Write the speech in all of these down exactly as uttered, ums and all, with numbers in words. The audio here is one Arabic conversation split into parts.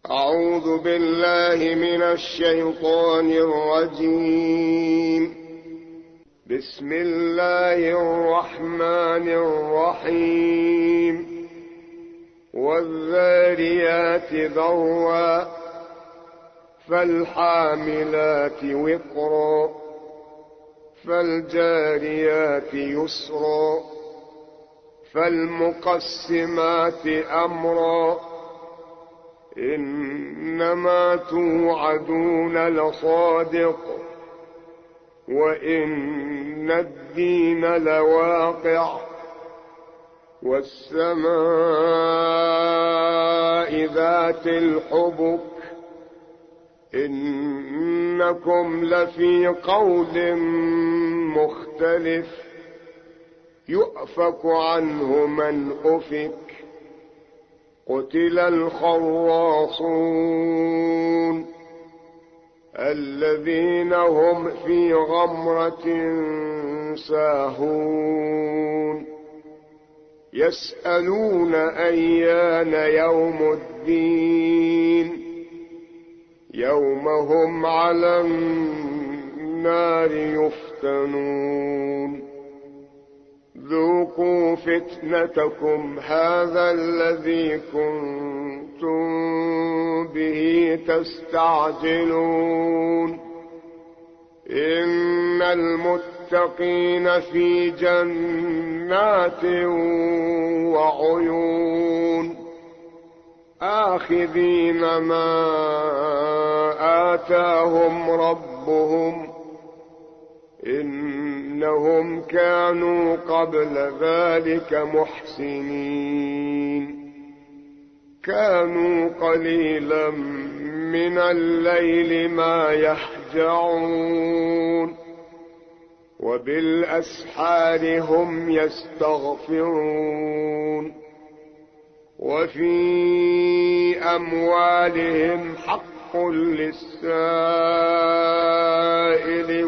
أعوذ بالله من الشيطان الرجيم. بسم الله الرحمن الرحيم. والذاريات ذروا فالحاملات وقرا فالجاريات يسرا فالمقسمات أمرا إنما توعدون لصادق وإن الدين لواقع والسماء ذات الحبك إنكم لفي قول مختلف يؤفك عنه من أفك قتل الخراصون الذين هم في غمرة ساهون يسألون أيان يوم الدين يوم هم على النار يفتنون ذوقوا فتنتكم هذا الذي كنتم به تستعجلون إن المتقين في جنات وعيون آخذين ما آتاهم ربهم إنهم كانوا قبل ذلك محسنين كانوا قليلا من الليل ما يهجعون وبالأسحار هم يستغفرون وفي أموالهم حق للسائل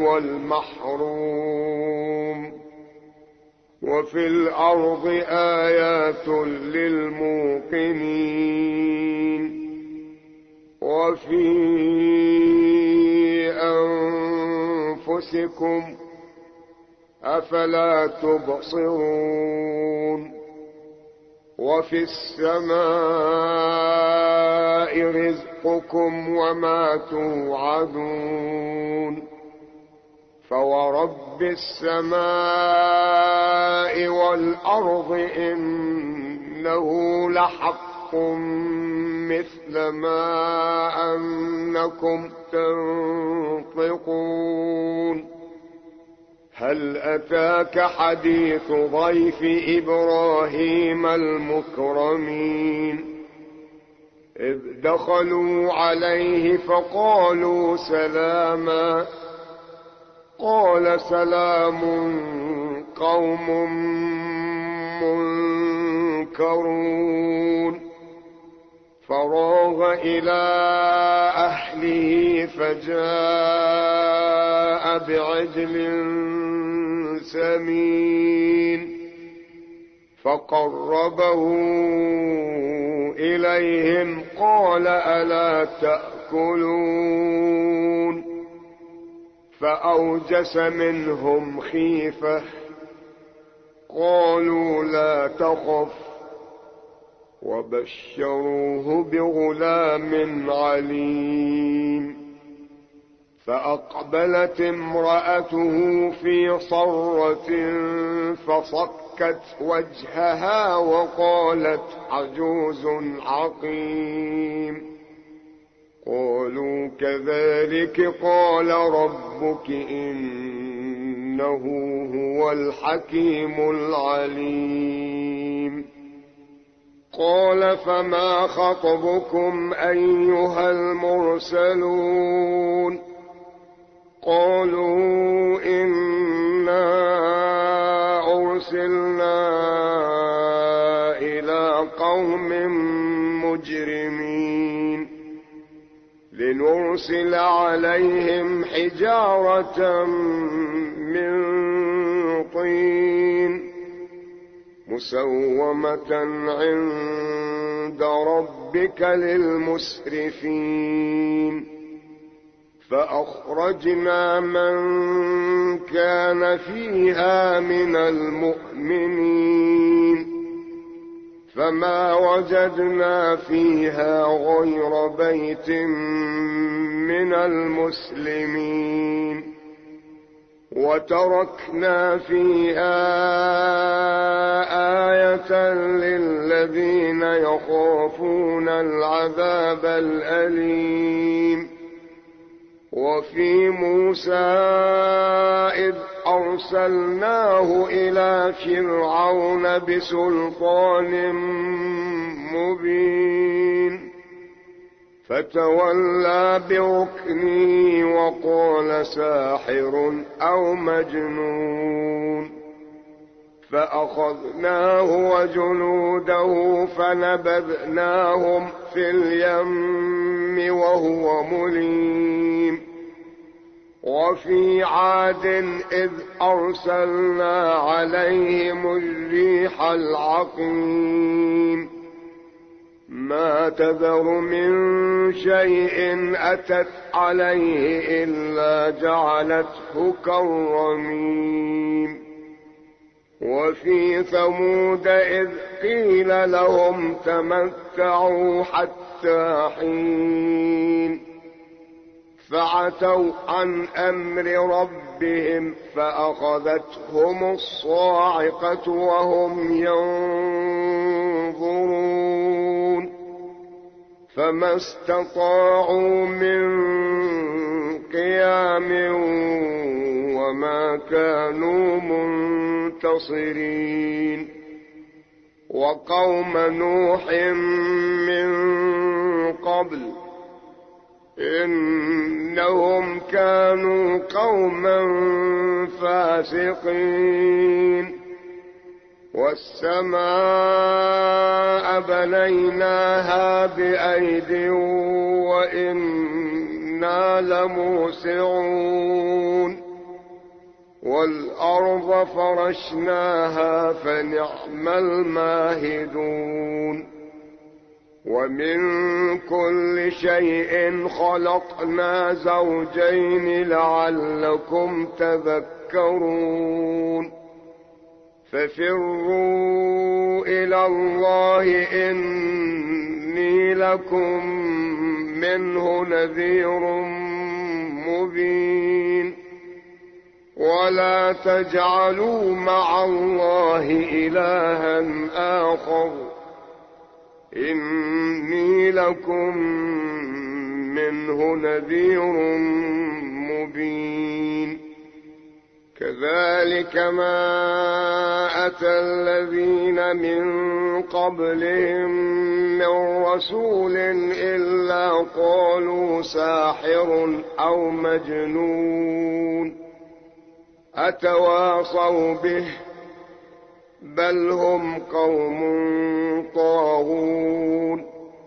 والمحروم وفي الأرض آيات للموقنين وفي أنفسكم أفلا تبصرون وفي السماء رزقكم وما توعدون فورب السماء والأرض إنه لحق مثل ما أنكم تنطقون هل أتاك حديث ضيف إبراهيم المكرمين إذ دخلوا عليه فقالوا سلاما قال سلام قوم منكرون فراغ إلى أهله فجاء بعجل سمين فقربه إليهم قال ألا تأكلون فأوجس منهم خيفة قالوا لا تخف وبشروه بغلام عليم فأقبلت امرأته في صرة فصكت وجهها وقالت عجوز عقيم قالوا كذلك قال ربك إنه هو الحكيم العليم قال فما خطبكم أيها المرسلون قالوا إنا أرسلنا إلى قوم مجرمين لنرسل عليهم حجارة من طين مسومة عند عند ربك للمسرفين فأخرجنا من كان فيها من المؤمنين فما وجدنا فيها غير بيت من المسلمين وتركنا فيها آية للذين يخافون العذاب الأليم وفي موسى إذ أرسلناه إلى فرعون بسلطان مبين فتولى بركنه وقال ساحر أو مجنون فأخذناه وجنوده فنبذناهم في اليم وهو مليم وفي عاد إذ أرسلنا عليهم الريح العقيم ما تذر من شيء أتت عليه إلا جعلته كالرميم وفي ثمود إذ قيل لهم تمتعوا حتى حين فعتوا عن أمر ربهم فأخذتهم الصاعقة وهم ينظرون فما استطاعوا من قيام وما كانوا منتصرين وقوم نوح من قبل إنهم كانوا قوما فاسقين والسماء بنيناها بأيد وإنا لموسعون والأرض فرشناها فنعم الماهدون ومن كل شيء خلقنا زوجين لعلكم تذكرون ففروا إلى الله إني لكم منه نذير مبين ولا تجعلوا مع الله إلها آخر إني لكم منه نذير مبين كذلك ما أتى الذين من قبلهم من رسول إلا قالوا ساحر أو مجنون أتواصوا به بل هم قوم طاغون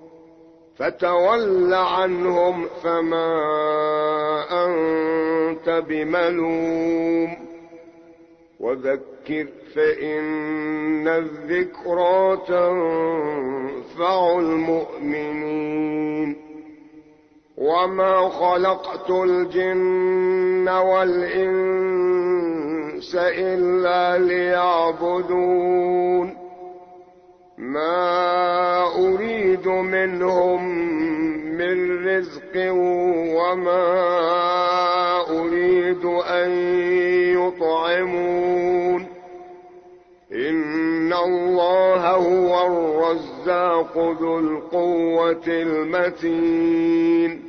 فتول عنهم فما أنت بملوم وذكر فإن الذكرى تنفع المؤمنين وما خلقت الجن والإنس إلا ليعبدون ما أريد منهم من رزق وما أريد أن يطعمون إن الله هو الرزاق ذو القوة المتين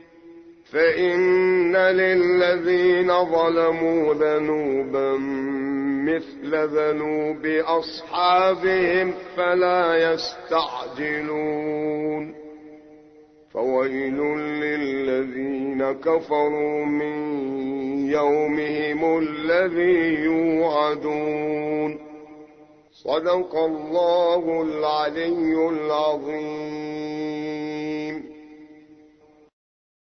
فإن للذين ظلموا ذنوبا مثل ذنوب أصحابهم فلا يستعجلون فويل للذين كفروا من يومهم الذي يوعدون صدق الله العلي العظيم.